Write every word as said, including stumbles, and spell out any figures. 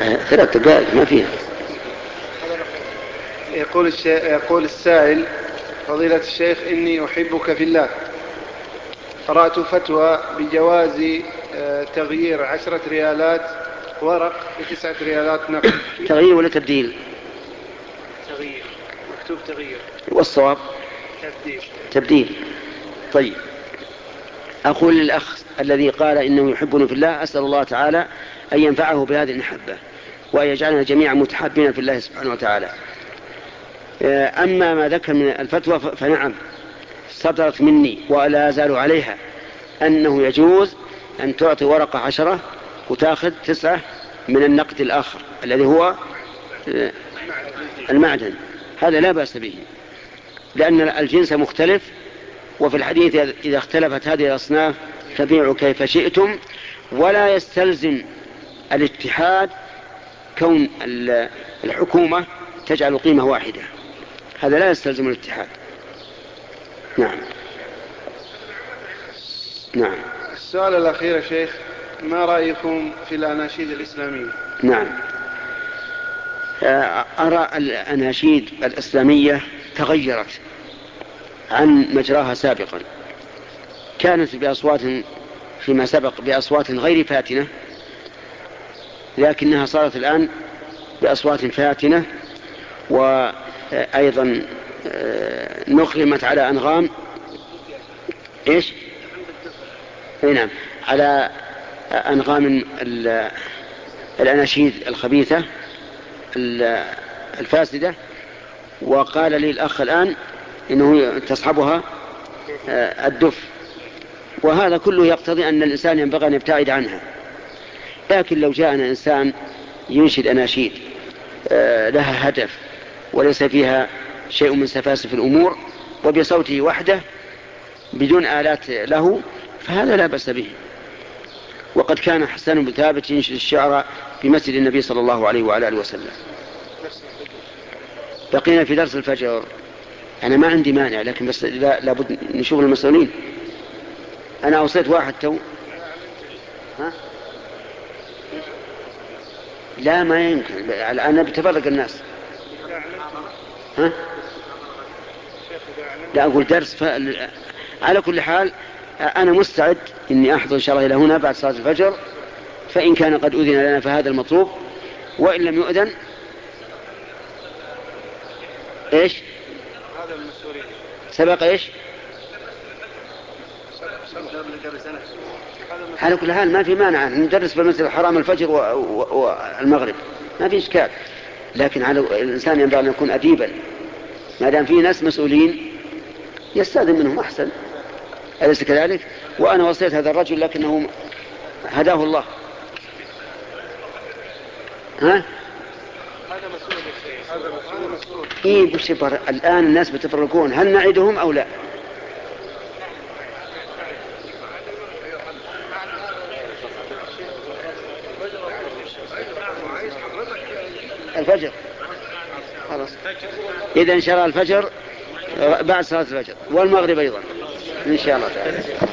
ثلاث دقائق ما فيها. يقول, الشي... يقول السائل: فضيلة الشيخ، إني أحبك في الله. قرأت فتوى بجواز تغيير عشرة ريالات ورق بتسعة ريالات نقد. تغيير ولا تبديل؟ تغيير، مكتوب تغيير. والصواب تبديل. تبديل. طيب، أقول للأخ الذي قال إنه يحبني في الله: أسأل الله تعالى أن ينفعه بهذه المحبة وأن يجعلنا جميعا متحابين في الله سبحانه وتعالى. أما ما ذكر من الفتوى فنعم صدرت مني ولا أزال عليها، أنه يجوز أن تعطي ورقة عشرة وتأخذ تسعة من النقد الآخر الذي هو المعدن. هذا لا بأس به، لأن الجنس مختلف، وفي الحديث إذا اختلفت هذه الأصناف فبيعوا كيف شئتم. ولا يستلزم الاتحاد كون الحكومة تجعل قيمة واحدة، هذا لا يستلزم الاتحاد. نعم. نعم. السؤال الأخير يا شيخ: ما رأيكم في الأناشيد الإسلامية؟ نعم، أرى الأناشيد الإسلامية تغيرت عن مجراها سابقا. كانت بأصوات فيما سبق بأصوات غير فاتنة، لكنها صارت الآن بأصوات فاتنة، وأيضا نخرمت على أنغام إيش؟ نعم، على أنغام الأناشيد الخبيثة الفاسدة. وقال لي الأخ الآن إنه تصحبها الدف، وهذا كله يقتضي أن الإنسان ينبغي أن يبتعد عنها. لكن لو جاءنا إنسان ينشد أناشيد لها هدف وليس فيها شيء من سفاسف الأمور وبصوته وحده بدون آلات له، فهذا لا بأس به. وقد كان حسان بن ثابت ينشد الشعر في مسجد النبي صلى الله عليه وعلى آله وسلم. بقينا في درس الفجر. أنا ما عندي مانع، لكن بس لا لابد نشوف المسؤولين. أنا أوصيت واحد تو. ها؟ لا ما يمكن، الآن بتفرق الناس. ها؟ لا أقول درس ف... على كل حال أنا مستعد إني أحضر إن شاء الله إلى هنا بعد صلاة الفجر، فإن كان قد أذن لنا فهذا المطلوب، وإن لم يؤذن إيش؟ هذا المسؤولين سبق إيش؟ على كل حال ما في مانع ندرس في المسجد الحرام الفجر والمغرب، ما في إشكال. لكن على الإنسان ينبغي أن يكون أديبا، ما دام في ناس مسؤولين يستأذن منهم أحسن، أليس كذلك؟ وأنا وصيت هذا الرجل لكنه هداه الله. ها؟ هذا مسؤول الشيخ، هذا مسؤول. إيه بشبر الآن الناس بتفرقون، هل نعدهم أو لا؟ الفجر خلاص، إذا إن شاء الله الفجر بعد صلاة الفجر والمغرب أيضا إن شاء الله تعالى.